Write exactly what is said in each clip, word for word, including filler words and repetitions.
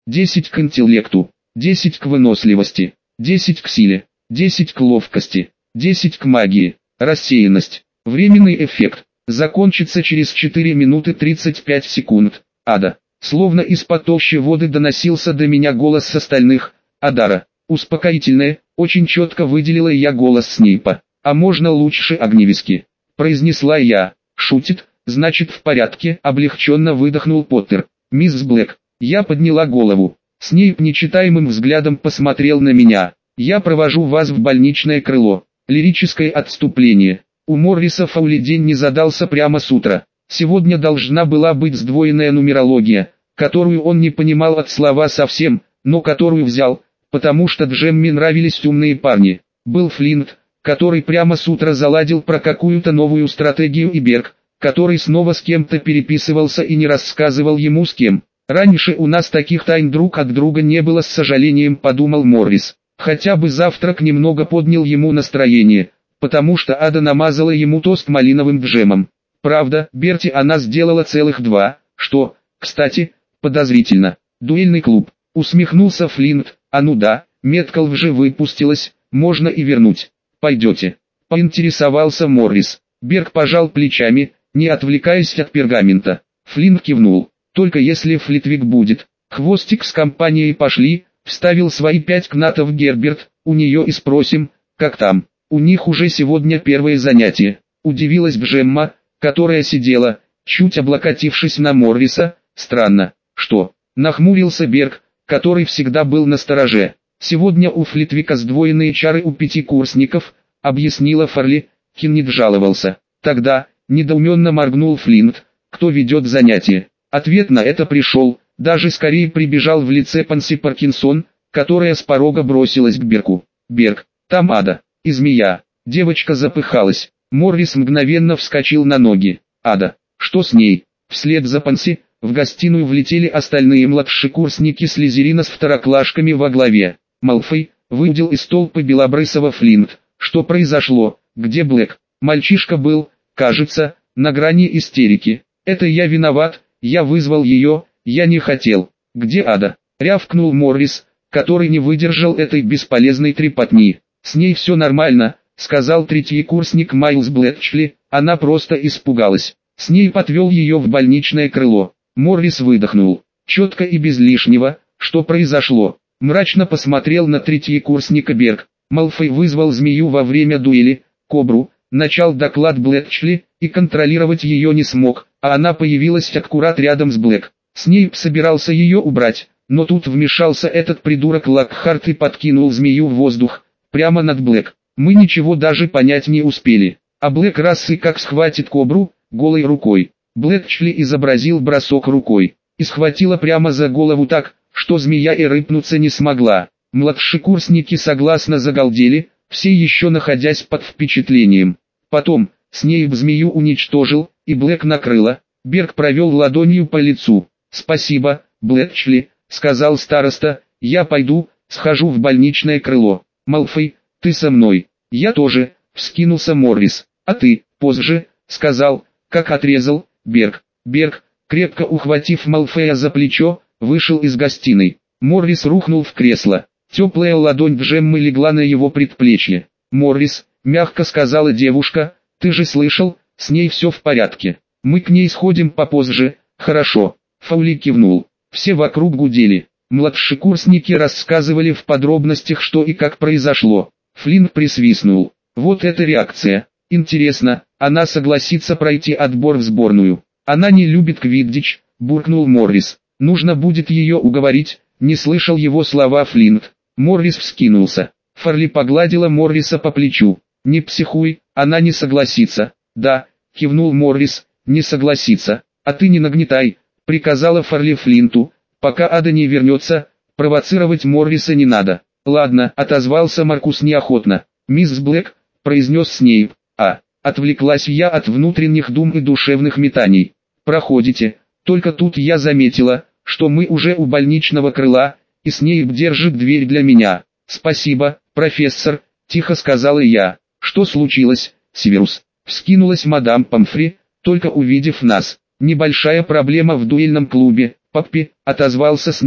десять к интеллекту, десять к выносливости, десять к силе, десять к ловкости, десять к магии. Рассеянность. Временный эффект. Закончится через четыре минуты тридцать пять секунд. Ада. Словно из-под толщи воды доносился до меня голос с остальных. Адара. Успокоительное, очень четко выделила я голос Снейпа. А можно лучше огневиски? Произнесла я. Шутит, значит в порядке, облегченно выдохнул Поттер. Мисс Блэк. Я подняла голову. Снейп нечитаемым взглядом посмотрел на меня. Я провожу вас в больничное крыло. Лирическое отступление. У Морриса Фаули день не задался прямо с утра. Сегодня должна была быть сдвоенная нумерология, которую он не понимал от слова совсем, но которую взял, потому что Джемме нравились умные парни. Был Флинт, который прямо с утра заладил про какую-то новую стратегию, и Берг, который снова с кем-то переписывался и не рассказывал ему с кем. Раньше у нас таких тайн друг от друга не было, с сожалением подумал Моррис. Хотя бы завтрак немного поднял ему настроение, потому что Ада намазала ему тост малиновым джемом. Правда, Берти она сделала целых два, что, кстати, подозрительно. Дуэльный клуб. Усмехнулся Флинт. А ну да, метка лжи выпустилась, можно и вернуть. Пойдете? Поинтересовался Моррис. Берг пожал плечами, не отвлекаясь от пергамента. Флинт кивнул. Только если Флитвик будет. Хвостик с компанией пошли, вставил свои пять кнатов Герберт, у нее и спросим, как там. У них уже сегодня первое занятие. Удивилась Джемма, которая сидела, чуть облокотившись на Морриса. Странно, что? Нахмурился Берг, который всегда был настороже. Сегодня у Флитвика сдвоенные чары у пятикурсников, объяснила Фарли. Кеннет жаловался. Тогда, недоуменно моргнул Флинт, кто ведет занятие. Ответ на это пришел, даже скорее прибежал в лице Панси Паркинсон, которая с порога бросилась к Берку. Берг, там Ада, и змея. Девочка запыхалась. Моррис мгновенно вскочил на ноги. Ада, что с ней? Вслед за Панси, в гостиную влетели остальные младшекурсники Слизерина с второклашками во главе. Малфой, выудил из толпы белобрысого Флинт. Что произошло? Где Блэк? Мальчишка был, кажется, на грани истерики. Это я виноват, я вызвал ее, я не хотел. Где Ада? Рявкнул Моррис, который не выдержал этой бесполезной трепотни. С ней все нормально, сказал третий курсник Майлз Блэчли, она просто испугалась. С ней подвел ее в больничное крыло. Моррис выдохнул. Четко и без лишнего, что произошло. Мрачно посмотрел на третьекурсника Берг. Малфой вызвал змею во время дуэли, Кобру, начал доклад Блэчли, и контролировать ее не смог, а она появилась аккурат рядом с Блэк. Снейп собирался ее убрать, но тут вмешался этот придурок Локхарт и подкинул змею в воздух, прямо над Блэк. Мы ничего даже понять не успели, а Блэк раз и как схватит Кобру, голой рукой. Блэчли изобразил бросок рукой, и схватила прямо за голову так, что змея и рыпнуться не смогла. Младшекурсники согласно загалдели, все еще находясь под впечатлением. Потом, Снейп змею уничтожил, и Блэк накрыла. Берг провел ладонью по лицу. «Спасибо, Блэчли», — сказал староста, — «я пойду, схожу в больничное крыло». «Малфой, ты со мной?» «Я тоже», — вскинулся Моррис. «А ты, позже», — сказал, как отрезал, Берг. Берг, крепко ухватив Малфоя за плечо, вышел из гостиной. Моррис рухнул в кресло. Теплая ладонь Джеммы легла на его предплечье. «Моррис», — мягко сказала девушка, — «ты же слышал, с ней все в порядке. Мы к ней сходим попозже, хорошо?» Фаули кивнул. Все вокруг гудели. Младшекурсники рассказывали в подробностях, что и как произошло. Флинт присвистнул. «Вот эта реакция. Интересно, она согласится пройти отбор в сборную?» «Она не любит квиддич», — буркнул Моррис. «Нужно будет ее уговорить», — не слышал его слова Флинт. Моррис вскинулся. Фарли погладила Морриса по плечу. «Не психуй, она не согласится». «Да», — кивнул Моррис, — «не согласится». «А ты не нагнетай», — приказала Фарли Флинту. «Пока Ада не вернется, провоцировать Морриса не надо». «Ладно», — отозвался Маркус неохотно. «Мисс Блэк», — произнес Снейп. «А». Отвлеклась я от внутренних дум и душевных метаний. «Проходите». Только тут я заметила, что мы уже у больничного крыла, и Снейп держит дверь для меня. «Спасибо, профессор», — тихо сказала я. «Что случилось, Северус?» Вскинулась мадам Помфри, только увидев нас. «Небольшая проблема в дуэльном клубе, Паппи», — отозвался Снейп.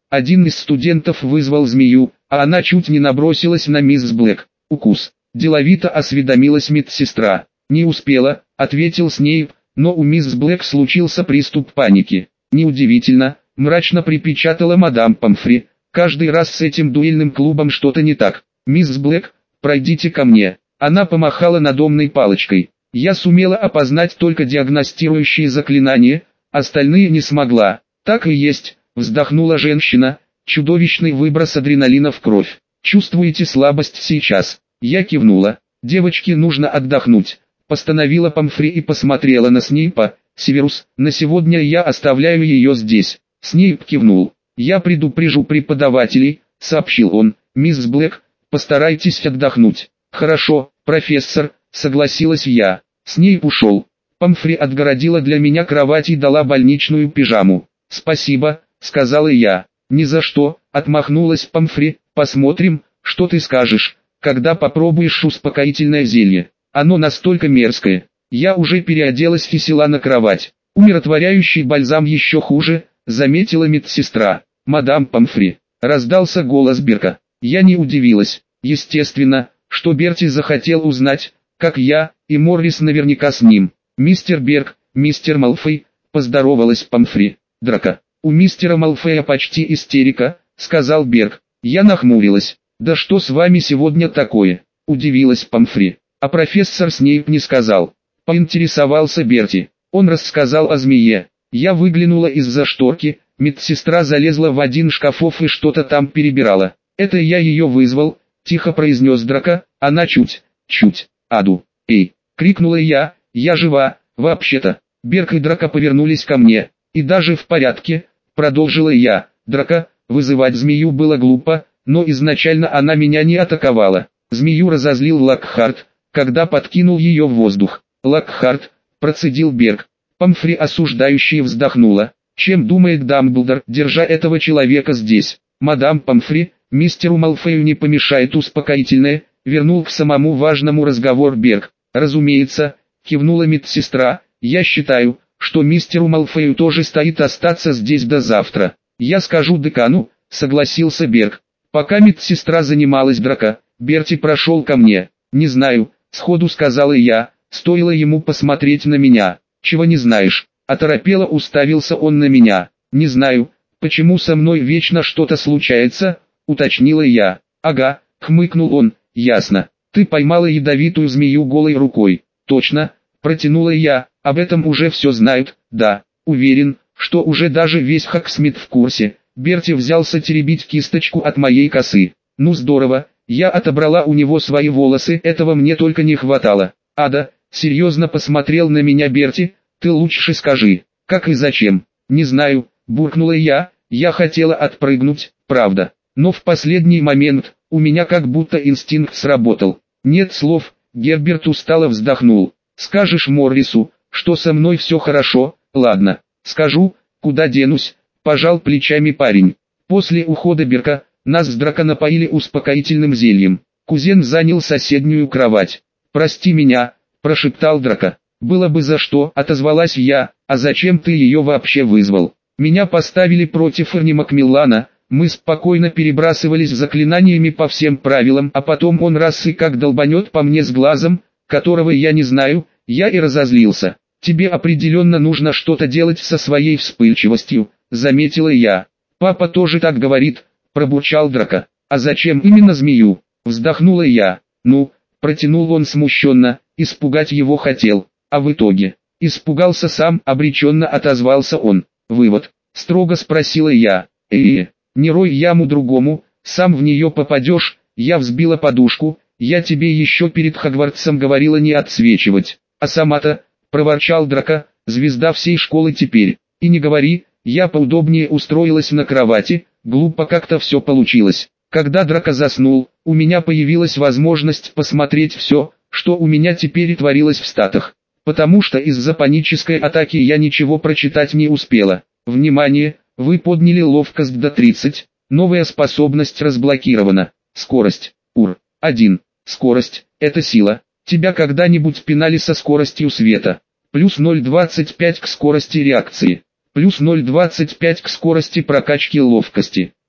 Один из студентов вызвал змею, а она чуть не набросилась на мисс Блэк. Укус. Деловито осведомилась медсестра. «Не успела», — ответил Снейп, но у мисс Блэк случился приступ паники. «Неудивительно», — мрачно припечатала мадам Помфри. «Каждый раз с этим дуэльным клубом что-то не так. Мисс Блэк, пройдите ко мне». Она помахала надомной палочкой. Я сумела опознать только диагностирующие заклинания, остальные не смогла. «Так и есть», — вздохнула женщина, — «чудовищный выброс адреналина в кровь. Чувствуете слабость сейчас?» Я кивнула. «Девочке нужно отдохнуть», — постановила Помфри и посмотрела на Снейпа. «Северус, на сегодня я оставляю ее здесь». Снейп кивнул. «Я предупрежу преподавателей», — сообщил он. «Мисс Блэк, постарайтесь отдохнуть». «Хорошо, профессор», — согласилась я. Снейп ушел. Помфри отгородила для меня кровать и дала больничную пижаму. «Спасибо», — сказала я. «Ни за что», — отмахнулась Помфри. «Посмотрим, что ты скажешь, когда попробуешь успокоительное зелье. Оно настолько мерзкое». Я уже переоделась и села на кровать. «Умиротворяющий бальзам еще хуже», — заметила медсестра. «Мадам Помфри», — раздался голос Берка. Я не удивилась. Естественно, что Берти захотел узнать, как я, и Моррис наверняка с ним. «Мистер Берг, мистер Малфой», — поздоровалась Помфри. «Драка. У мистера Малфоя почти истерика», — сказал Берг. Я нахмурилась. «Да что с вами сегодня такое?» — удивилась Помфри. А профессор Снейп не сказал. Поинтересовался Берти. Он рассказал о змее. Я выглянула из-за шторки, медсестра залезла в один шкафов и что-то там перебирала. «Это я ее вызвал», — тихо произнес Драка, — «она чуть, чуть, аду». «Эй!» — крикнула я, — «я жива, вообще-то». Берг и Драка повернулись ко мне. «И даже в порядке», — продолжила я. «Драка, вызывать змею было глупо, но изначально она меня не атаковала. Змею разозлил Локхарт, когда подкинул ее в воздух». «Локхарт», — процедил Берг. Помфри осуждающе вздохнула. «Чем думает Дамблдор, держа этого человека здесь?» «Мадам Помфри, мистеру Малфою не помешает успокоительное», — вернул к самому важному разговор Берг. «Разумеется», — кивнула медсестра, — «я считаю, что мистеру Малфою тоже стоит остаться здесь до завтра». «Я скажу декану», — согласился Берг. Пока медсестра занималась Драка, Берти прошел ко мне. «Не знаю», — сходу сказала я, стоило ему посмотреть на меня. «Чего не знаешь?» — оторопело уставился он на меня. «Не знаю, почему со мной вечно что-то случается», — уточнила я. «Ага», — хмыкнул он, — «ясно. Ты поймала ядовитую змею голой рукой». «Точно», — протянула я, — «об этом уже все знают». «Да, уверен, что уже даже весь Хоксмит в курсе». Берти взялся теребить кисточку от моей косы. «Ну здорово, я отобрала у него свои волосы, этого мне только не хватало». «Ада», — серьезно посмотрел на меня Берти, — «ты лучше скажи, как и зачем?» «Не знаю», — буркнула я, — «я хотела отпрыгнуть, правда. Но в последний момент, у меня как будто инстинкт сработал». «Нет слов», — Герберт устало вздохнул. «Скажешь Моррису, что со мной все хорошо?» «Ладно, скажу, куда денусь», — пожал плечами парень. После ухода Берка, нас с Драко напоили успокоительным зельем. Кузен занял соседнюю кровать. «Прости меня», — прошептал Драко. «Было бы за что», — отозвалась я, — «а зачем ты ее вообще вызвал?» «Меня поставили против Эрни Макмиллана, мы спокойно перебрасывались заклинаниями по всем правилам, а потом он раз и как долбанет по мне с глазом, которого я не знаю, я и разозлился». «Тебе определенно нужно что-то делать со своей вспыльчивостью», — заметила я. «Папа тоже так говорит», — пробурчал Драко. «А зачем именно змею?» — вздохнула я. «Ну», — протянул он смущенно, — «испугать его хотел, а в итоге...» «Испугался сам», — обреченно отозвался он. «Вывод?» — строго спросила я. «Э-э, не рой яму другому, сам в нее попадешь», — я взбила подушку, — «я тебе еще перед Хогвартсом говорила не отсвечивать, а сама-то...» — проворчал Драко, — «звезда всей школы теперь». «И не говори», я поудобнее устроилась на кровати, глупо как-то все получилось. Когда Драко заснул, у меня появилась возможность посмотреть все, что у меня теперь творилось в статах. Потому что из-за панической атаки я ничего прочитать не успела. Внимание, вы подняли ловкость до тридцать, новая способность разблокирована. Скорость, ур, один. Скорость, это сила. Тебя когда-нибудь пинали со скоростью света. Плюс ноль целых двадцать пять к скорости реакции. Плюс ноль целых двадцать пять к скорости прокачки ловкости.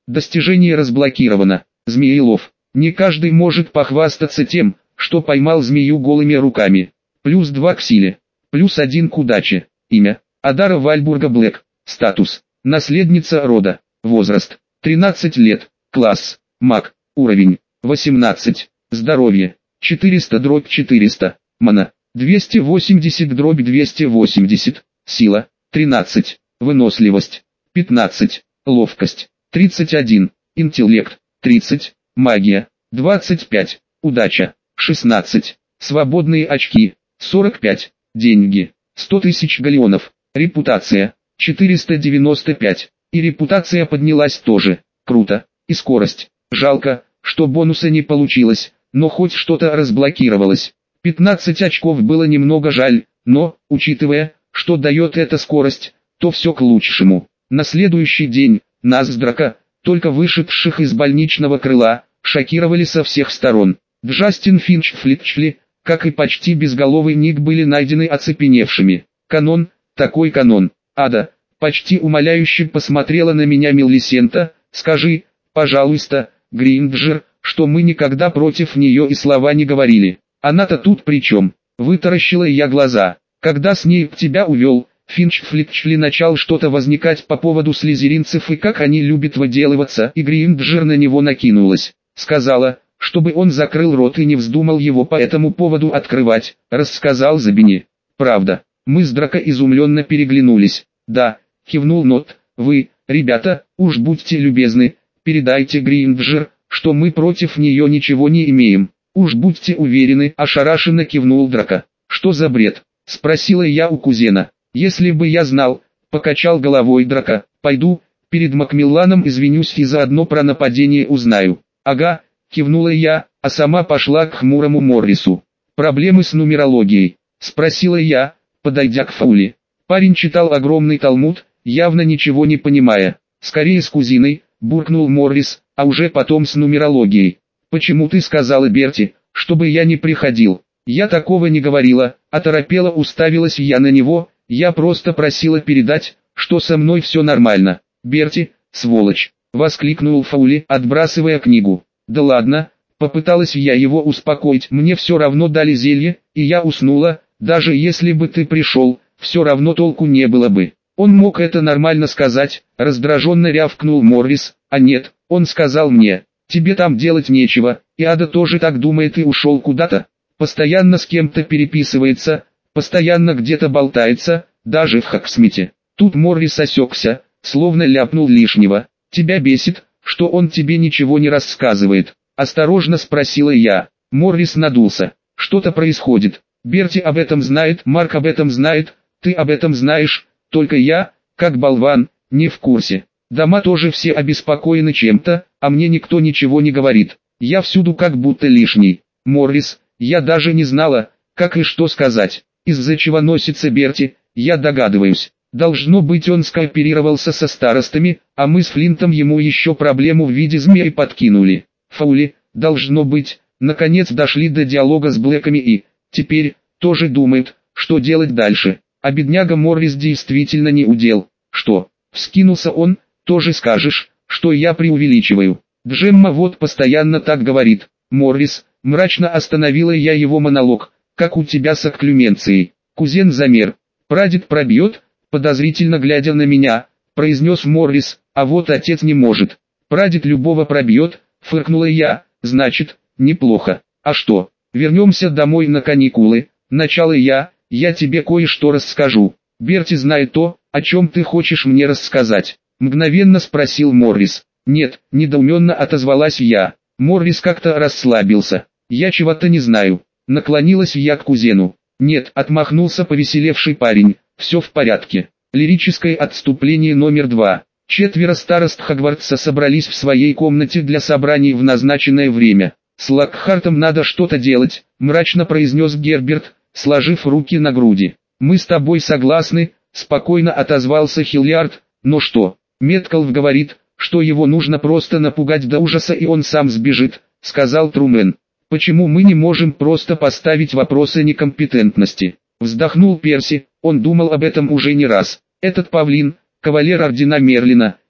Достижение разблокировано. Змеелов. Не каждый может похвастаться тем, что поймал змею голыми руками. Плюс два к силе. Плюс один к удаче. Имя. Адара Вальбурга Блэк. Статус. Наследница рода. Возраст. тринадцать лет. Класс. Маг. Уровень. восемнадцать. Здоровье. четыреста дробь четыреста. Мана. двести восемьдесят дробь двести восемьдесят. Сила. тринадцать. Выносливость. пятнадцать. Ловкость. тридцать один. Интеллект. тридцать. Магия. двадцать пять. Удача. шестнадцать. Свободные очки. сорок пять. Деньги. сто тысяч галеонов. Репутация. четыреста девяносто пять. И репутация поднялась тоже. Круто. И скорость. Жалко, что бонуса не получилось, но хоть что-то разблокировалось. пятнадцать очков было немного жаль, но, учитывая, что дает эта скорость, то все к лучшему. На следующий день, нас с Драко, только вышедших из больничного крыла, шокировали со всех сторон. Джастин Финч Флитчли, как и почти безголовый Ник, были найдены оцепеневшими. Канон, такой канон. Ада, почти умоляюще посмотрела на меня Мелисента. Скажи, пожалуйста, Гринджер, что мы никогда против нее и слова не говорили. Она-то тут при чем? Вытаращила я глаза. Когда Снейп тебя увел, Финч Флитчли начал что-то возникать по поводу слизеринцев и как они любят выделываться, и Гринджер на него накинулась. Сказала, чтобы он закрыл рот и не вздумал его по этому поводу открывать, рассказал Забини. Правда. Мы с Драко изумленно переглянулись. Да, кивнул Нот, вы, ребята, уж будьте любезны, передайте Гринджер, что мы против нее ничего не имеем. Уж будьте уверены, ошарашенно кивнул Драко. Что за бред? Спросила я у кузена. Если бы я знал, покачал головой Драко, пойду, перед Макмилланом извинюсь и заодно про нападение узнаю. Ага, кивнула я, а сама пошла к хмурому Моррису. Проблемы с нумерологией? Спросила я, подойдя к Фаули. Парень читал огромный талмуд, явно ничего не понимая. Скорее с кузиной, буркнул Моррис, а уже потом с нумерологией. Почему ты сказала Берти, чтобы я не приходил? Я такого не говорила, оторопела уставилась я на него. Я просто просила передать, что со мной все нормально. Берти, сволочь, воскликнул Фаули, отбрасывая книгу. Да ладно, попыталась я его успокоить. Мне все равно дали зелье, и я уснула. Даже если бы ты пришел, все равно толку не было бы. Он мог это нормально сказать, раздраженно рявкнул Моррис. А нет, он сказал мне, тебе там делать нечего, и Ада тоже так думает и ушел куда-то. Постоянно с кем-то переписывается, постоянно где-то болтается, даже в Хаксмите. Тут Моррис осекся, словно ляпнул лишнего. Тебя бесит, что он тебе ничего не рассказывает? Осторожно спросила я. Моррис надулся. Что-то происходит. Берти об этом знает, Марк об этом знает, ты об этом знаешь, только я, как болван, не в курсе. Дома тоже все обеспокоены чем-то, а мне никто ничего не говорит. Я всюду как будто лишний. Моррис, я даже не знала, как и что сказать. Из-за чего носится Берти, я догадываюсь. Должно быть, он скооперировался со старостами, а мы с Флинтом ему еще проблему в виде змеи подкинули. Фаули, должно быть, наконец дошли до диалога с Блэками и, теперь, тоже думают, что делать дальше. А бедняга Моррис действительно не удел. Что? Вскинулся он, тоже скажешь, что я преувеличиваю. Джемма вот постоянно так говорит. Моррис, мрачно остановила я его монолог. Как у тебя с окклюменцией? Кузен замер. Прадед пробьет? Подозрительно глядя на меня, произнес Моррис, а вот отец не может. Прадед любого пробьет, фыркнула я, значит, неплохо. А что, вернемся домой на каникулы, начала я, я тебе кое-что расскажу. Берти знает то, о чем ты хочешь мне рассказать. Мгновенно спросил Моррис. Нет, недоуменно отозвалась я. Моррис как-то расслабился. Я чего-то не знаю. Наклонилась я к кузену. Нет, отмахнулся повеселевший парень. Все в порядке. Лирическое отступление номер два. Четверо старост Хогвартса собрались в своей комнате для собраний в назначенное время. «С Локхартом надо что-то делать», — мрачно произнес Герберт, сложив руки на груди. «Мы с тобой согласны», — спокойно отозвался Хильярд. «Но что? Меткалф говорит, что его нужно просто напугать до ужаса и он сам сбежит», — сказал Трумен. «Почему мы не можем просто поставить вопросы некомпетентности?» Вздохнул Перси, он думал об этом уже не раз. «Этот павлин, кавалер ордена Мерлина,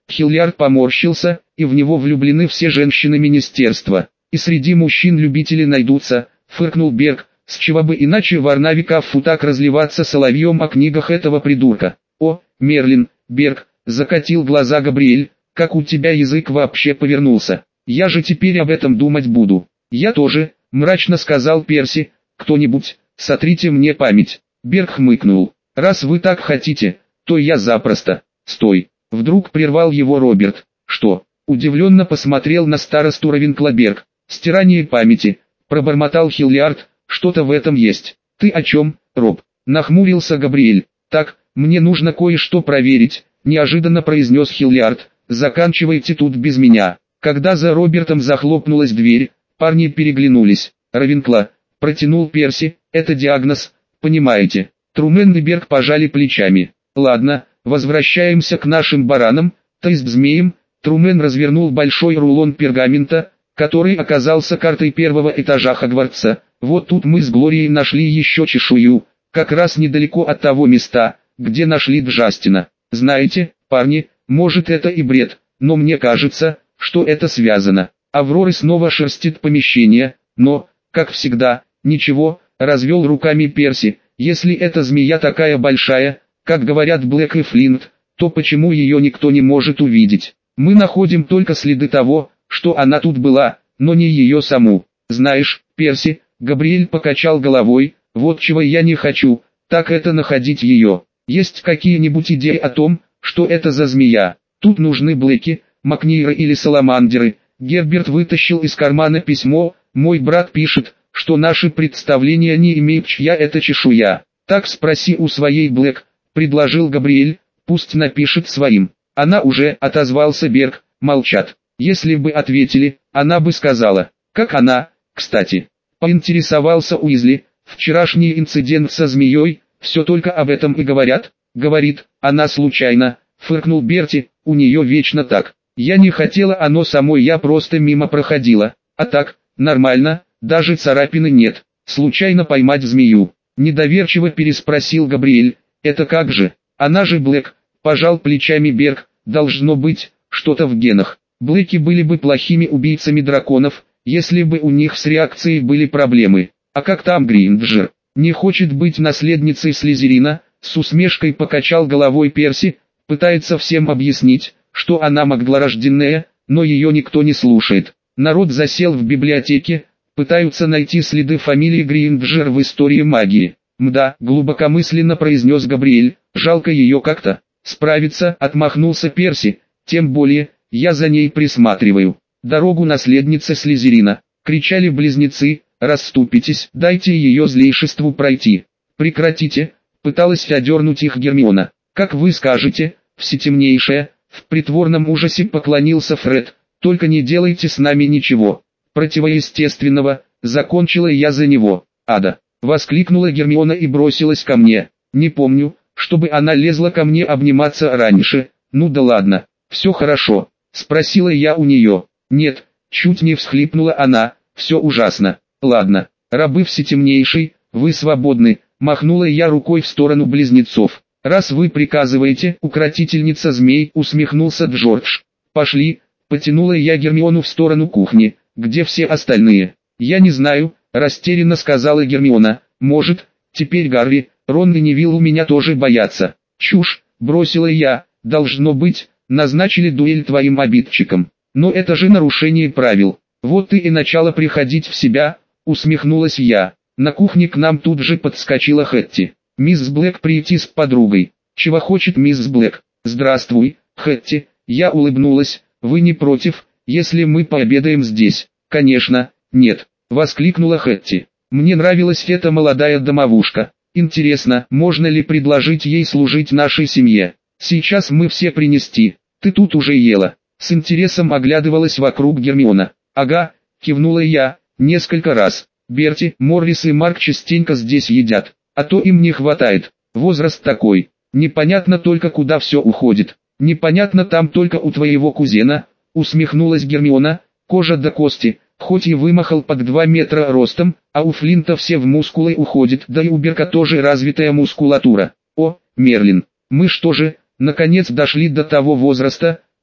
Хиллиард поморщился, и в него влюблены все женщины министерства. И среди мужчин любители найдутся, фыркнул Берг, с чего бы иначе Варнавикафу так разливаться соловьем о книгах этого придурка. О, Мерлин, Берг, закатил глаза Габриэль, как у тебя язык вообще повернулся. Я же теперь об этом думать буду. Я тоже, мрачно сказал Перси, кто-нибудь, сотрите мне память. Берг хмыкнул. Раз вы так хотите, то я запросто. Стой. Вдруг прервал его Роберт. Что? Удивленно посмотрел на старосту Равенклаберг. Стирание памяти. Пробормотал Хиллиард. Что-то в этом есть. Ты о чем, Роб? Нахмурился Габриэль. Так, мне нужно кое-что проверить, неожиданно произнес Хиллиард. Заканчивайте тут без меня. Когда за Робертом захлопнулась дверь, парни переглянулись. Равенкла, протянул Перси, это диагноз, понимаете. Трумен и Берг пожали плечами. Ладно, возвращаемся к нашим баранам, то есть змеям. Трумен развернул большой рулон пергамента, который оказался картой первого этажа Хогвартса. Вот тут мы с Глорией нашли еще чешую, как раз недалеко от того места, где нашли Джастина. Знаете, парни, может это и бред, но мне кажется, что это связано. Аврора снова шерстит помещение, но, как всегда, ничего, развел руками Перси. Если эта змея такая большая, как говорят Блэк и Флинт, то почему ее никто не может увидеть? Мы находим только следы того, что она тут была, но не ее саму. Знаешь, Перси, Габриэль покачал головой, вот чего я не хочу, так это находить ее. Есть какие-нибудь идеи о том, что это за змея? Тут нужны Блэки, Макниры или Саламандеры. Герберт вытащил из кармана письмо. Мой брат пишет, что наши представления не имеют, чья это чешуя. Так спроси у своей Блэк, предложил Габриэль, пусть напишет своим. Она уже, отозвался Берг, молчат. Если бы ответили, она бы сказала. Как она, кстати? Поинтересовался Уизли. Вчерашний инцидент со змеей, все только об этом и говорят. Говорит, она случайно, фыркнул Берти, у нее вечно так. Я не хотела оно самой, я просто мимо проходила. А так, нормально, даже царапины нет. Случайно поймать змею. Недоверчиво переспросил Габриэль. Это как же? Она же Блэк, пожал плечами Берг. Должно быть, что-то в генах. Блэки были бы плохими убийцами драконов, если бы у них с реакцией были проблемы. А как там Гринджер? Не хочет быть наследницей Слизерина? С усмешкой покачал головой Перси, пытается всем объяснить, что она магдлорожденная, но ее никто не слушает. Народ засел в библиотеке, пытаются найти следы фамилии Гринджер в истории магии. Мда, глубокомысленно произнес Габриэль, жалко ее как-то. Справиться, отмахнулся Перси, тем более, я за ней присматриваю. Дорогу наследнице Слизерина, кричали близнецы, расступитесь, дайте ее злейшеству пройти. Прекратите, пыталась одернуть их Гермиона. Как вы скажете, всетемнейшая, в притворном ужасе поклонился Фред, только не делайте с нами ничего противоестественного, закончила я за него. Ада, воскликнула Гермиона и бросилась ко мне. Не помню, чтобы она лезла ко мне обниматься раньше. Ну да ладно, все хорошо, спросила я у нее. Нет, чуть не всхлипнула она, все ужасно. Ладно, рабы всетемнейшей, вы свободны, махнула я рукой в сторону близнецов. Раз вы приказываете, укротительница змей, усмехнулся Джордж. Пошли, потянула я Гермиону в сторону кухни, где все остальные. Я не знаю, растерянно сказала Гермиона. Может, теперь Гарри, Рон и Невилл у меня тоже боятся. Чушь, бросила я, должно быть, назначили дуэль твоим обидчикам. Но это же нарушение правил. Вот ты и начала приходить в себя, усмехнулась я. На кухне к нам тут же подскочила Хэтти. Мисс Блэк прийти с подругой. Чего хочет мисс Блэк? Здравствуй, Хэтти. Я улыбнулась. Вы не против, если мы пообедаем здесь? Конечно, нет, воскликнула Хэтти. Мне нравилась эта молодая домовушка. Интересно, можно ли предложить ей служить нашей семье? Сейчас мы все принести. Ты тут уже ела. С интересом оглядывалась вокруг Гермиона. Ага, кивнула я, несколько раз. Берти, Моррис и Марк частенько здесь едят, а то им не хватает. Возраст такой. Непонятно только куда все уходит. Непонятно там только у твоего кузена, усмехнулась Гермиона, кожа до кости, хоть и вымахал под два метра ростом, а у Флинта все в мускулы уходит, да и у Берка тоже развитая мускулатура. О, Мерлин, мы что же, наконец дошли до того возраста,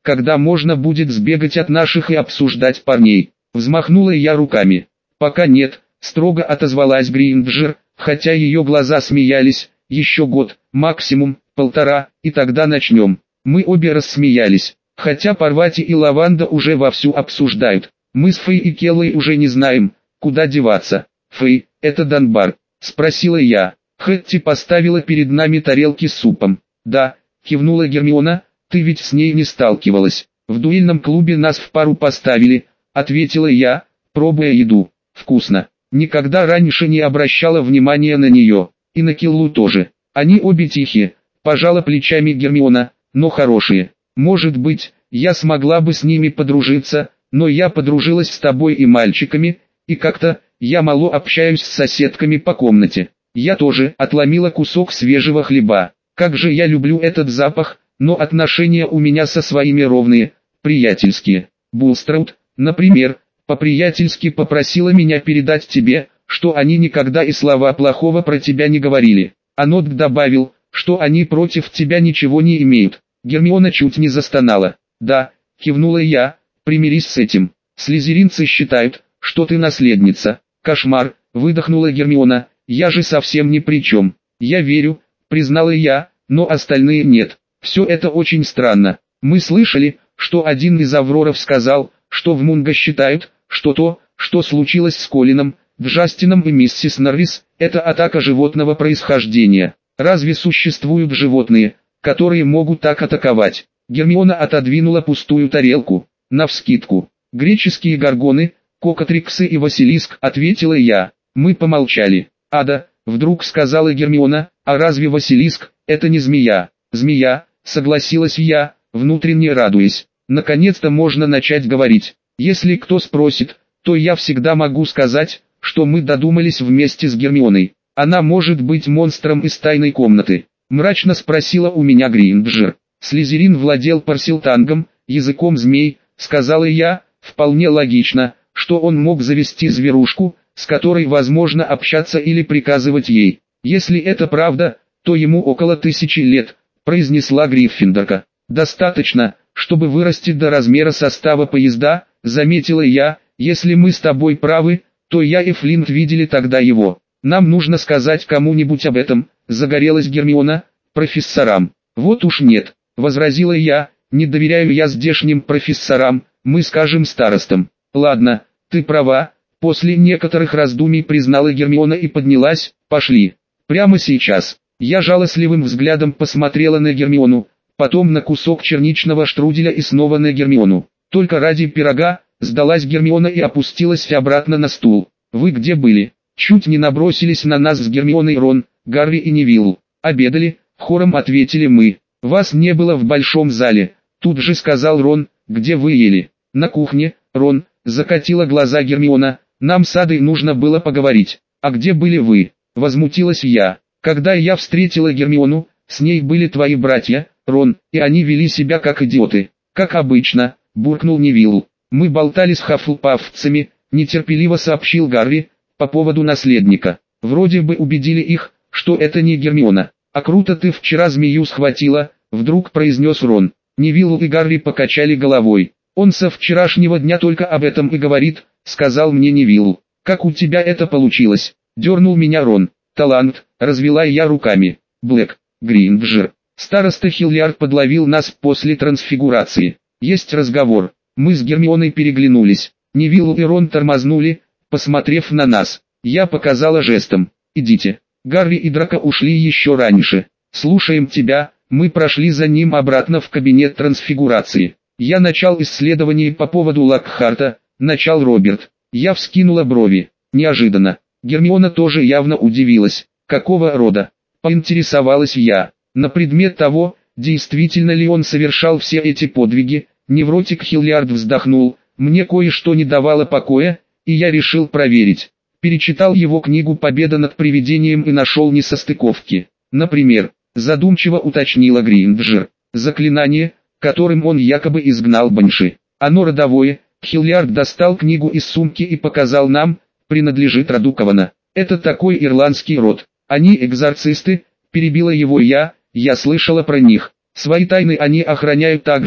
когда можно будет сбегать от наших и обсуждать парней. Взмахнула я руками. Пока нет, строго отозвалась Гринджер, хотя ее глаза смеялись. Еще год, максимум, полтора, и тогда начнем. Мы обе рассмеялись, хотя Парвати и Лаванда уже вовсю обсуждают. Мы с Фэй и Келлой уже не знаем, куда деваться. Фэй, это Данбар? Спросила я. Хэтти поставила перед нами тарелки с супом. Да, кивнула Гермиона, ты ведь с ней не сталкивалась. В дуэльном клубе нас в пару поставили, ответила я, пробуя еду. Вкусно. Никогда раньше не обращала внимания на нее. И на Келлу тоже. Они обе тихие, пожала плечами Гермиона, но хорошие. Может быть, я смогла бы с ними подружиться, но я подружилась с тобой и мальчиками, и как-то, я мало общаюсь с соседками по комнате. Я тоже отломила кусок свежего хлеба. Как же я люблю этот запах, но отношения у меня со своими ровные, приятельские. Булстраут, например, по-приятельски попросила меня передать тебе, что они никогда и слова плохого про тебя не говорили. А Нот добавил, что они против тебя ничего не имеют. Гермиона чуть не застонала. Да, кивнула я, примирись с этим. Слизеринцы считают, что ты наследница. Кошмар, выдохнула Гермиона, я же совсем ни при чем. Я верю, признала я, но остальные нет. Все это очень странно. Мы слышали, что один из Авроров сказал, что в Мунго считают, что то, что случилось с Колином, Джастином и миссис Норрис, это атака животного происхождения. Разве существуют животные, которые могут так атаковать? Гермиона отодвинула пустую тарелку. Навскидку. Греческие горгоны, кокатриксы и Василиск, ответила я. Мы помолчали. Ада, вдруг сказала Гермиона, а разве Василиск, это не змея? Змея, согласилась я, внутренне радуясь. Наконец-то можно начать говорить. Если кто спросит, то я всегда могу сказать, что мы додумались вместе с Гермионой. Она может быть монстром из тайной комнаты. Мрачно спросила у меня Гринджер. Слизерин владел парсилтангом, языком змей, сказала я, вполне логично, что он мог завести зверушку, с которой возможно общаться или приказывать ей. Если это правда, то ему около тысячи лет, произнесла Гриффиндорка. Достаточно, чтобы вырасти до размера состава поезда, заметила я, если мы с тобой правы, то я и Флинт видели тогда его. Нам нужно сказать кому-нибудь об этом, загорелась Гермиона, профессорам. Вот уж нет, возразила я, не доверяю я здешним профессорам, мы скажем старостам. Ладно, ты права, после некоторых раздумий признала Гермиона и поднялась, пошли. Прямо сейчас. Я жалостливым взглядом посмотрела на Гермиону, потом на кусок черничного штруделя и снова на Гермиону. Только ради пирога, сдалась Гермиона и опустилась обратно на стул. Вы где были? Чуть не набросились на нас с Гермионой Рон, Гарри и Невилл. Обедали, хором ответили мы. Вас не было в большом зале, тут же сказал Рон, где вы ели? На кухне, Рон, закатила глаза Гермиона, нам с Адой нужно было поговорить. А где были вы? Возмутилась я. Когда я встретила Гермиону, с ней были твои братья, Рон, и они вели себя как идиоты. Как обычно, буркнул Невилл. Мы болтали с хафлпафцами, нетерпеливо сообщил Гарри, по поводу наследника. Вроде бы убедили их, что это не Гермиона. А круто ты вчера змею схватила, вдруг произнес Рон. Невилл и Гарри покачали головой. Он со вчерашнего дня только об этом и говорит, сказал мне Невилл. Как у тебя это получилось? Дернул меня Рон. Талант, развела я руками. Блэк, Гринджер. Староста Хиллиард подловил нас после трансфигурации. Есть разговор. Мы с Гермионой переглянулись. Невилл и Рон тормознули, посмотрев на нас. Я показала жестом. Идите. Гарри и Драко ушли еще раньше. Слушаем тебя. Мы прошли за ним обратно в кабинет трансфигурации. Я начал исследование по поводу Локхарта, начал Роберт. Я вскинула брови. Неожиданно. Гермиона тоже явно удивилась. Какого рода? Поинтересовалась я. На предмет того, действительно ли он совершал все эти подвиги, невротик Хиллиард вздохнул. Мне кое-что не давало покоя, и я решил проверить. Перечитал его книгу «Победа над привидением» и нашел несостыковки. Например, задумчиво уточнила Гринджер, заклинание, которым он якобы изгнал банши. Оно родовое. Хиллиард достал книгу из сумки и показал нам, принадлежит роду Кавана. Это такой ирландский род. Они экзорцисты, перебила его я, я слышала про них. Свои тайны они охраняют так же,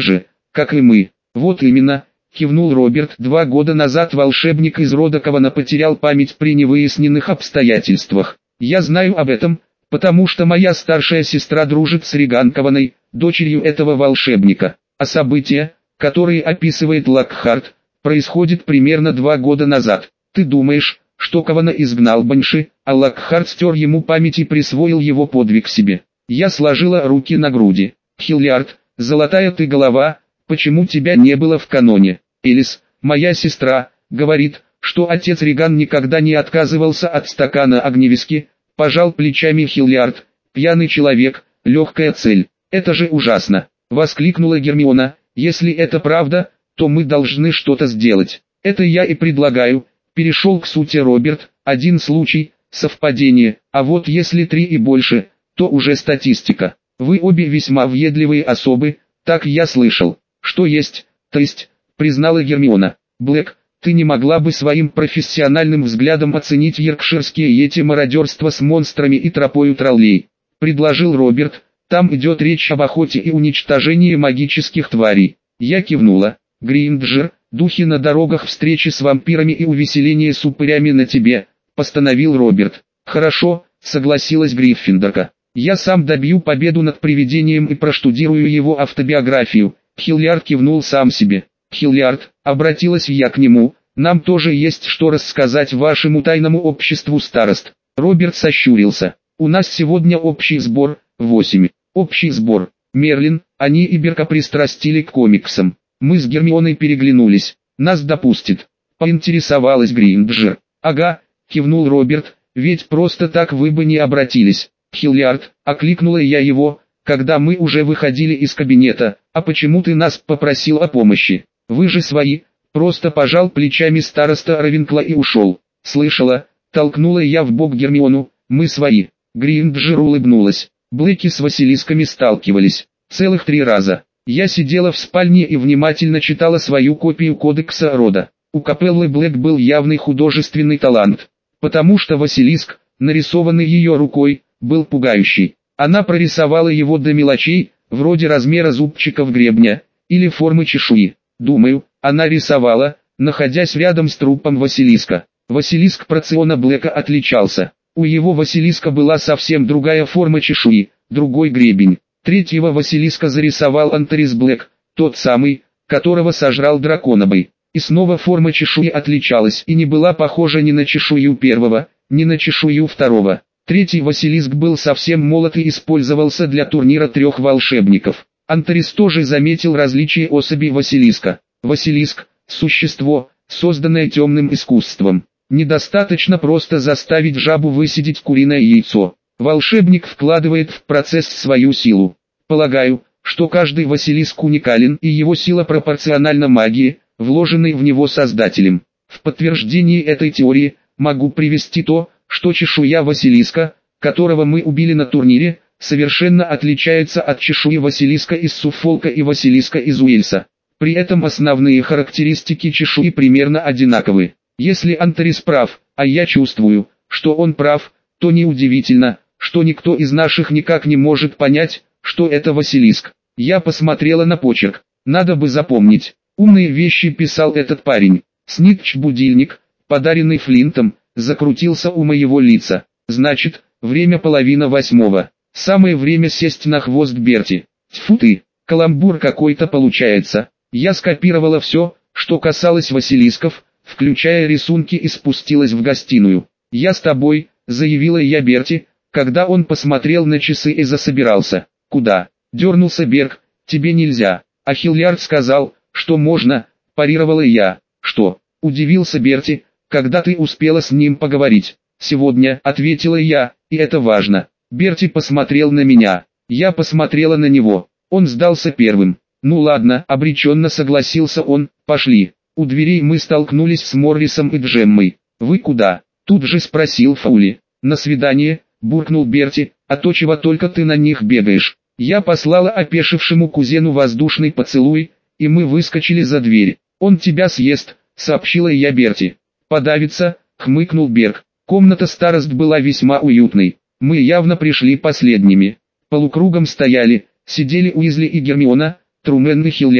как и мы. Вот именно, кивнул Роберт. Два года назад волшебник из рода Кована потерял память при невыясненных обстоятельствах. Я знаю об этом, потому что моя старшая сестра дружит с Реган Кованой, дочерью этого волшебника. А события, которые описывает Локхарт, происходят примерно два года назад. Ты думаешь, что Кована изгнал Банши, а Локхарт стер ему память и присвоил его подвиг себе? Я сложила руки на груди. Хиллиард, золотая ты голова, почему тебя не было в каноне? Элис, моя сестра, говорит, что отец Реган никогда не отказывался от стакана огневиски. Пожал плечами Хиллиард. Пьяный человек, легкая цель. Это же ужасно, воскликнула Гермиона. Если это правда, то мы должны что-то сделать. Это я и предлагаю. Перешел к сути Роберт. Один случай, совпадение, а вот если три и больше, то уже статистика. Вы обе весьма въедливые особы, так я слышал. Что есть, то есть, признала Гермиона. Блэк, ты не могла бы своим профессиональным взглядом оценить йоркширские йети мародерство с монстрами и тропою троллей? Предложил Роберт. Там идет речь об охоте и уничтожении магических тварей. Я кивнула. Гринджер, духи на дорогах, встречи с вампирами и увеселение с упырями на тебе, постановил Роберт. Хорошо, согласилась Гриффиндорка. Я сам добью победу над привидением и проштудирую его автобиографию. Хиллиард кивнул сам себе. Хиллиард, обратилась я к нему, нам тоже есть что рассказать вашему тайному обществу старост. Роберт сощурился. У нас сегодня общий сбор, восемь. Общий сбор. Мерлин, они и Берка пристрастили к комиксам. Мы с Гермионой переглянулись. Нас допустит. Поинтересовалась Гринджер. Ага, кивнул Роберт, ведь просто так вы бы не обратились. Хиллиард, окликнула я его, когда мы уже выходили из кабинета. А почему ты нас попросил о помощи? Вы же свои. Просто пожал плечами староста Равенкла и ушел. Слышала, толкнула я в бок Гермиону, мы свои. Гринджер улыбнулась. Блэки с Василисками сталкивались. Целых три раза. Я сидела в спальне и внимательно читала свою копию Кодекса рода. У Капеллы Блэк был явный художественный талант. Потому что Василиск, нарисованный ее рукой, был пугающий. Она прорисовала его до мелочей, вроде размера зубчиков гребня, или формы чешуи. Думаю, она рисовала, находясь рядом с трупом Василиска. Василиск Проциона Блэка отличался. У его Василиска была совсем другая форма чешуи, другой гребень. Третьего Василиска зарисовал Антарис Блэк, тот самый, которого сожрал Драконобой. И снова форма чешуи отличалась и не была похожа ни на чешую первого, ни на чешую второго. Третий Василиск был совсем молод и использовался для турнира трех волшебников. Антарис тоже заметил различие особей Василиска. Василиск – существо, созданное темным искусством. Недостаточно просто заставить жабу высидеть куриное яйцо. Волшебник вкладывает в процесс свою силу. Полагаю, что каждый Василиск уникален и его сила пропорциональна магии, вложенной в него Создателем. В подтверждении этой теории могу привести то, что чешуя Василиска, которого мы убили на турнире, совершенно отличается от чешуи Василиска из Суффолка и Василиска из Уэльса. При этом основные характеристики чешуи примерно одинаковы. Если Антарис прав, а я чувствую, что он прав, то неудивительно, что никто из наших никак не может понять, что это Василиск. Я посмотрела на почерк. Надо бы запомнить. Умные вещи писал этот парень. Снитч-будильник, подаренный Флинтом, закрутился у моего лица. Значит, время половина восьмого. Самое время сесть на хвост Берти. Тьфу ты, каламбур какой-то получается. Я скопировала все, что касалось Василисков, включая рисунки, и спустилась в гостиную. «Я с тобой», — заявила я Берти, когда он посмотрел на часы и засобирался. «Куда?» — дернулся Берг. «Тебе нельзя». А Хиллиард сказал, что можно, парировала я. «Что?» — удивился Берти, «когда ты успела с ним поговорить?» «Сегодня», — ответила я, — «и это важно». Берти посмотрел на меня. Я посмотрела на него. Он сдался первым. «Ну ладно», — обреченно согласился он, — «пошли». У дверей мы столкнулись с Моррисом и Джеммой. «Вы куда?» — тут же спросил Фаули. «На свидание», — буркнул Берти, — «а то чего только ты на них бегаешь». Я послала опешившему кузену воздушный поцелуй, и мы выскочили за дверь. «Он тебя съест», — сообщила я Берти. «Подавится», — хмыкнул Берг. Комната старост была весьма уютной. Мы явно пришли последними. Полукругом стояли, сидели Уизли и Гермиона, Трумен и Хиллиард.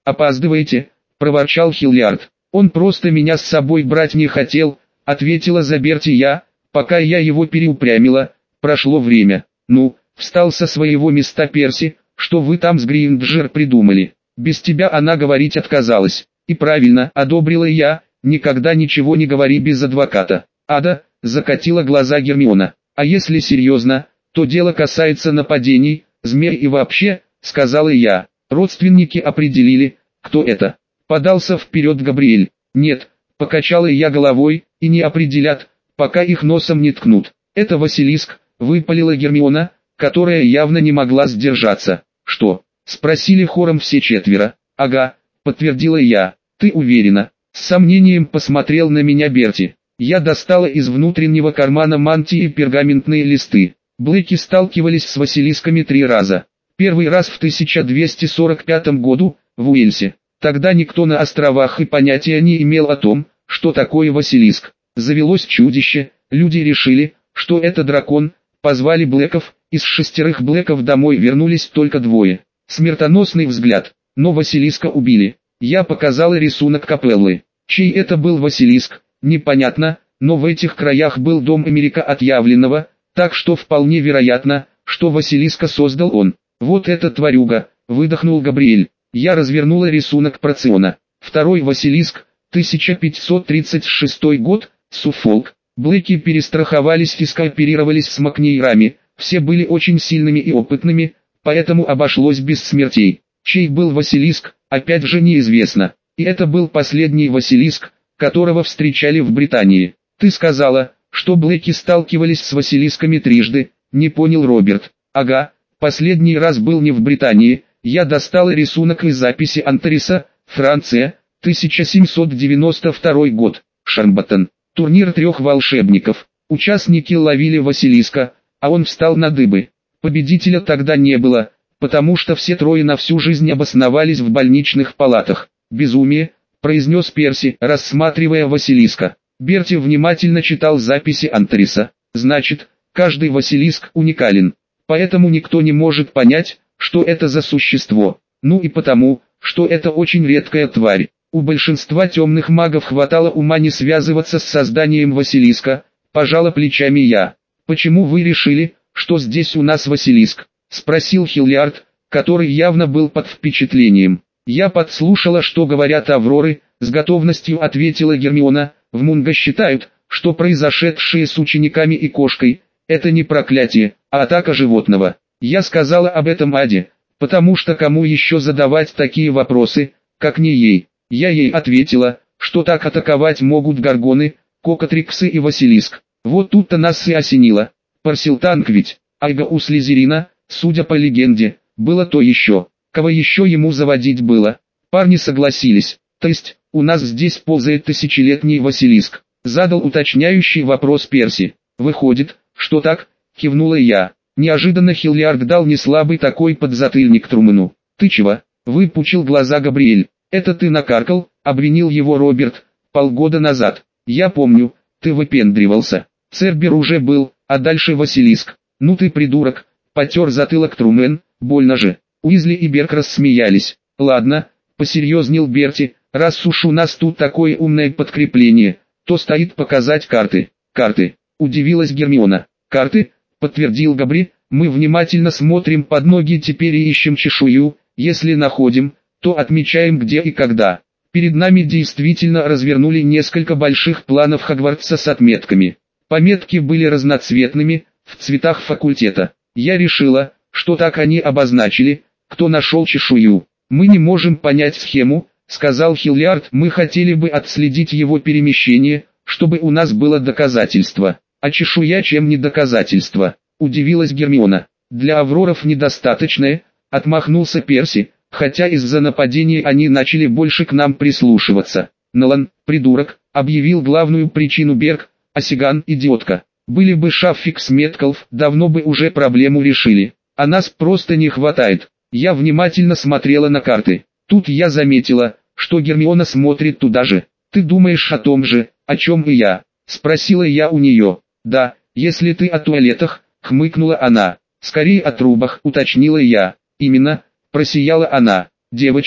«Опаздываете», – проворчал Хиллиард. «Он просто меня с собой брать не хотел», – ответила за Берти я, пока я его переупрямила. Прошло время. «Ну, встал со своего места Перси, что вы там с Гринджер придумали? Без тебя она говорить отказалась». «И правильно», – одобрила я, – «никогда ничего не говори без адвоката». «Ада», – закатила глаза Гермиона. «А если серьезно, то дело касается нападений, змей и вообще», – сказала я. «Родственники определили, кто это». Подался вперед Габриэль. «Нет», – покачала я головой, – «и не определят, пока их носом не ткнут». «Это Василиск», – выпалила Гермиона, которая явно не могла сдержаться. «Что?» – спросили хором все четверо. «Ага», – подтвердила я. «Ты уверена?» – с сомнением посмотрел на меня Берти. Я достала из внутреннего кармана мантии пергаментные листы. Блэки сталкивались с Василисками три раза. Первый раз в тысяча двести сорок пятом году, в Уэльсе. Тогда никто на островах и понятия не имел о том, что такое Василиск. Завелось чудище, люди решили, что это дракон, позвали Блэков, из шестерых Блэков домой вернулись только двое. Смертоносный взгляд, но Василиска убили. Я показала рисунок капеллы. Чей это был Василиск, непонятно, но в этих краях был дом Эмерика Отъявленного, так что вполне вероятно, что Василиска создал он. «Вот эта тварюга», — выдохнул Габриэль. Я развернула рисунок Проциона. Второй Василиск, тысяча пятьсот тридцать шестой год, Суффолк. Блэки перестраховались и скооперировались с Макнейрами, все были очень сильными и опытными, поэтому обошлось без смертей. Чей был Василиск, опять же неизвестно. И это был последний Василиск, которого встречали в Британии. «Ты сказала, что Блэки сталкивались с Василисками трижды», — не понял Роберт. «Ага, последний раз был не в Британии». Я достал рисунок из записи Антериса, Франция, тысяча семьсот девяносто второй год, Шарбаттон. Турнир трех волшебников. Участники ловили Василиска, а он встал на дыбы. Победителя тогда не было, потому что все трое на всю жизнь обосновались в больничных палатах. «Безумие», — произнес Перси, рассматривая Василиска. Берти внимательно читал записи Антериса. «Значит, каждый Василиск уникален. Поэтому никто не может понять, что это за существо. Ну и потому, что это очень редкая тварь. У большинства темных магов хватало ума не связываться с созданием Василиска», — пожала плечами я. «Почему вы решили, что здесь у нас Василиск?» — спросил Хиллиард, который явно был под впечатлением. «Я подслушала, что говорят Авроры», — с готовностью ответила Гермиона. «В Мунго считают, что произошедшее с учениками и кошкой — это не проклятие, а атака животного. Я сказала об этом Аде, потому что кому еще задавать такие вопросы, как не ей. Я ей ответила, что так атаковать могут горгоны, кокатриксы и Василиск. Вот тут-то нас и осенило. Парсилтанг ведь, айга у Слизерина, судя по легенде, было то еще. Кого еще ему заводить было?» Парни согласились. «То есть, у нас здесь ползает тысячелетний Василиск?» Задал уточняющий вопрос Перси. «Выходит, что так?» — кивнула я. Неожиданно Хиллиард дал неслабый такой подзатыльник Трумэну. «Ты чего?» — выпучил глаза Габриэль. «Это ты накаркал?» — обвинил его Роберт. «Полгода назад. Я помню, ты выпендривался. Цербер уже был, а дальше Василиск. Ну ты придурок!» — потер затылок Трумэн. «Больно же». Уизли и Берк рассмеялись. «Ладно», — посерьезнел Берти, — «раз уж у нас тут такое умное подкрепление, то стоит показать карты». «Карты?» — удивилась Гермиона. «Карты?» — подтвердил Габри, — «мы внимательно смотрим под ноги, теперь и ищем чешую, если находим, то отмечаем где и когда». Перед нами действительно развернули несколько больших планов Хогвартса с отметками. Пометки были разноцветными, в цветах факультета. Я решила, что так они обозначили, кто нашел чешую. «Мы не можем понять схему», — сказал Хиллиард, — «мы хотели бы отследить его перемещение, чтобы у нас было доказательство». «А чешуя чем не доказательство?» — удивилась Гермиона. «Для Авроров недостаточное», — отмахнулся Перси, — «хотя из-за нападений они начали больше к нам прислушиваться». «Нолан, придурок», — объявил главную причину Берг, — «а Сиган — идиотка. Были бы Шаффикс Меткалф, давно бы уже проблему решили. А нас просто не хватает». Я внимательно смотрела на карты. Тут я заметила, что Гермиона смотрит туда же. «Ты думаешь о том же, о чем и я?» — спросила я у нее. «Да, если ты о туалетах», — хмыкнула она. «Скорее о трубах», — уточнила я. «Именно», — просияла она. «Девочки,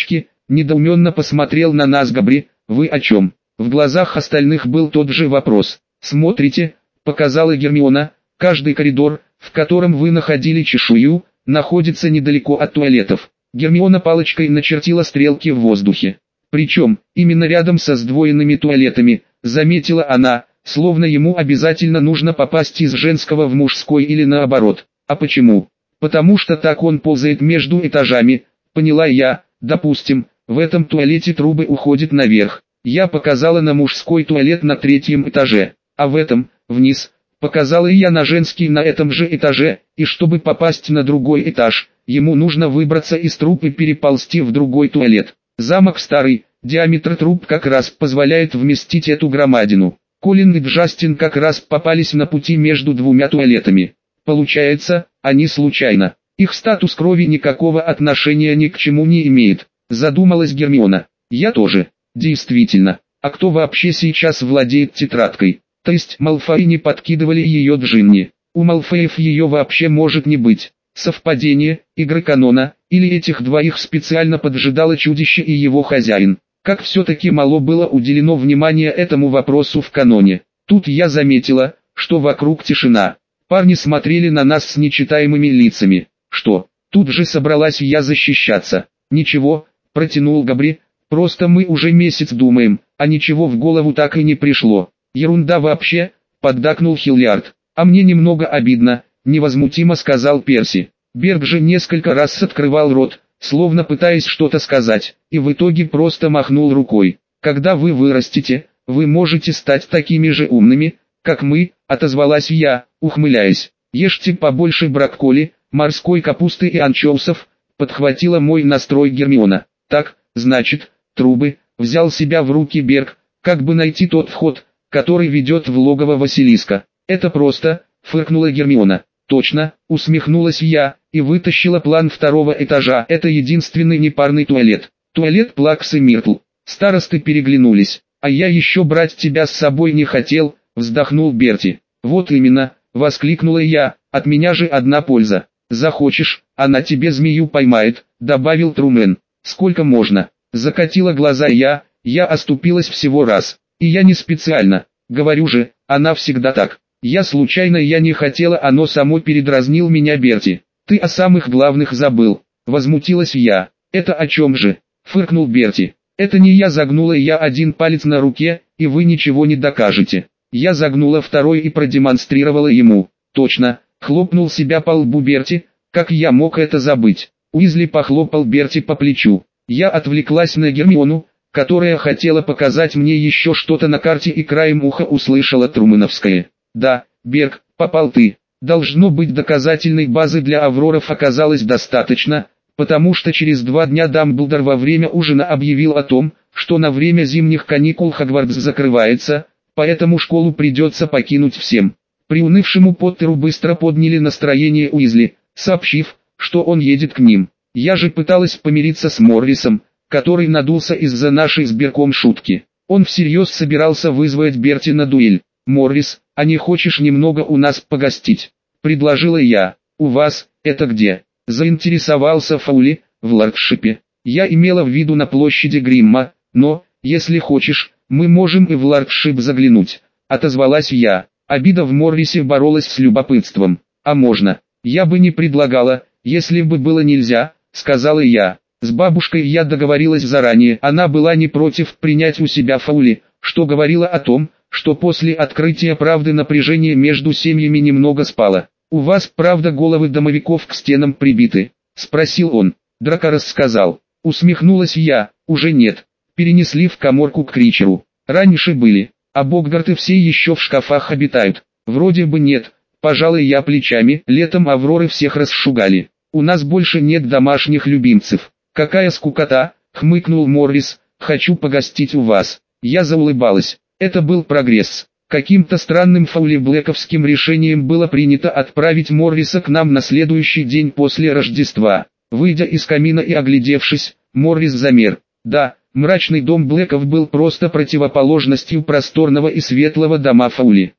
Недоуменно посмотрел на нас Габри. Вы о чем? В глазах остальных был тот же вопрос. Смотрите, показала Гермиона, каждый коридор, в котором вы находили чешую, находится недалеко от туалетов. Гермиона палочкой начертила стрелки в воздухе. Причем, именно рядом со сдвоенными туалетами, заметила она, словно ему обязательно нужно попасть из женского в мужской или наоборот. А почему? Потому что так он ползает между этажами, поняла я. Допустим, в этом туалете трубы уходят наверх. Я показала на мужской туалет на третьем этаже, а в этом, вниз, показала я на женский на этом же этаже, и чтобы попасть на другой этаж, ему нужно выбраться из труб и переползти в другой туалет. Замок старый, диаметр труб как раз позволяет вместить эту громадину. Колин и Джастин как раз попались на пути между двумя туалетами. Получается, они случайно. Их статус крови никакого отношения ни к чему не имеет, задумалась Гермиона. Я тоже. Действительно. А кто вообще сейчас владеет тетрадкой? То есть Малфои не подкидывали ее Джинни. У Малфоев ее вообще может не быть. Совпадение, игры канона, или этих двоих специально поджидало чудище и его хозяин. Как все-таки мало было уделено внимания этому вопросу в каноне. Тут я заметила, что вокруг тишина. Парни смотрели на нас с нечитаемыми лицами. Что? Тут же собралась я защищаться. Ничего, протянул Габри, просто мы уже месяц думаем, а ничего в голову так и не пришло. Ерунда вообще, поддакнул Хиллиард. А мне немного обидно, невозмутимо сказал Перси. Берг же несколько раз открывал рот, словно пытаясь что-то сказать, и в итоге просто махнул рукой. Когда вы вырастете, вы можете стать такими же умными, как мы, отозвалась я, ухмыляясь. Ешьте побольше брокколи, морской капусты и анчоусов, подхватила мой настрой Гермиона. Так, значит, трубы, взял себя в руки Берг, как бы найти тот вход, который ведет в логово Василиска. Это просто, фыркнула Гермиона. Точно, усмехнулась я, и вытащила план второго этажа. Это единственный непарный туалет. Туалет Плакс и Миртл. Старосты переглянулись. А я еще брать тебя с собой не хотел, вздохнул Берти. Вот именно, воскликнула я, от меня же одна польза. Захочешь, она тебе змею поймает, добавил Трумен. Сколько можно? Закатила глаза я, я оступилась всего раз. И я не специально, говорю же, она всегда так. Я случайно, я не хотела, оно само передразнил меня Берти. Ты о самых главных забыл, возмутилась я. Это о чем же? Фыркнул Берти. Это не я загнула я один палец на руке, и вы ничего не докажете. Я загнула второй и продемонстрировала ему. Точно, хлопнул себя по лбу Берти, как я мог это забыть. Уизли похлопал Берти по плечу. Я отвлеклась на Гермиону, которая хотела показать мне еще что-то на карте, и краем уха услышала Трумэновское. Да, Берг, попал ты. Должно быть, доказательной базы для Авроров оказалось достаточно, потому что через два дня Дамблдор во время ужина объявил о том, что на время зимних каникул Хогвартс закрывается, поэтому школу придется покинуть всем. Приунывшему Поттеру быстро подняли настроение Уизли, сообщив, что он едет к ним. Я же пыталась помириться с Моррисом, который надулся из-за нашей с Берком шутки. Он всерьез собирался вызвать Берти на дуэль. «Моррис, а не хочешь немного у нас погостить?» – предложила я. «У вас, это где?» – заинтересовался Фаули. «В Лардшипе. Я имела в виду на площади Гримма, но, если хочешь, мы можем и в Лардшип заглянуть», – отозвалась я. Обида в Моррисе боролась с любопытством. «А можно?» «Я бы не предлагала, если бы было нельзя», – сказала я. С бабушкой я договорилась заранее, она была не против принять у себя Фаули, что говорило о том, что после открытия правды напряжение между семьями немного спало. «У вас, правда, головы домовиков к стенам прибиты?» – спросил он. Драко рассказал. Усмехнулась я. «Уже нет. Перенесли в каморку к Кричеру. Раньше были. А Боггарты все еще в шкафах обитают». «Вроде бы нет». Пожалуй, я плечами. Летом Авроры всех расшугали. У нас больше нет домашних любимцев. «Какая скукота!» – хмыкнул Моррис. «Хочу погостить у вас». Я заулыбалась. Это был прогресс. Каким-то странным фаули-блэковским решением было принято отправить Морриса к нам на следующий день после Рождества. Выйдя из камина и оглядевшись, Моррис замер. Да, мрачный дом Блэков был просто противоположностью просторного и светлого дома Фаули.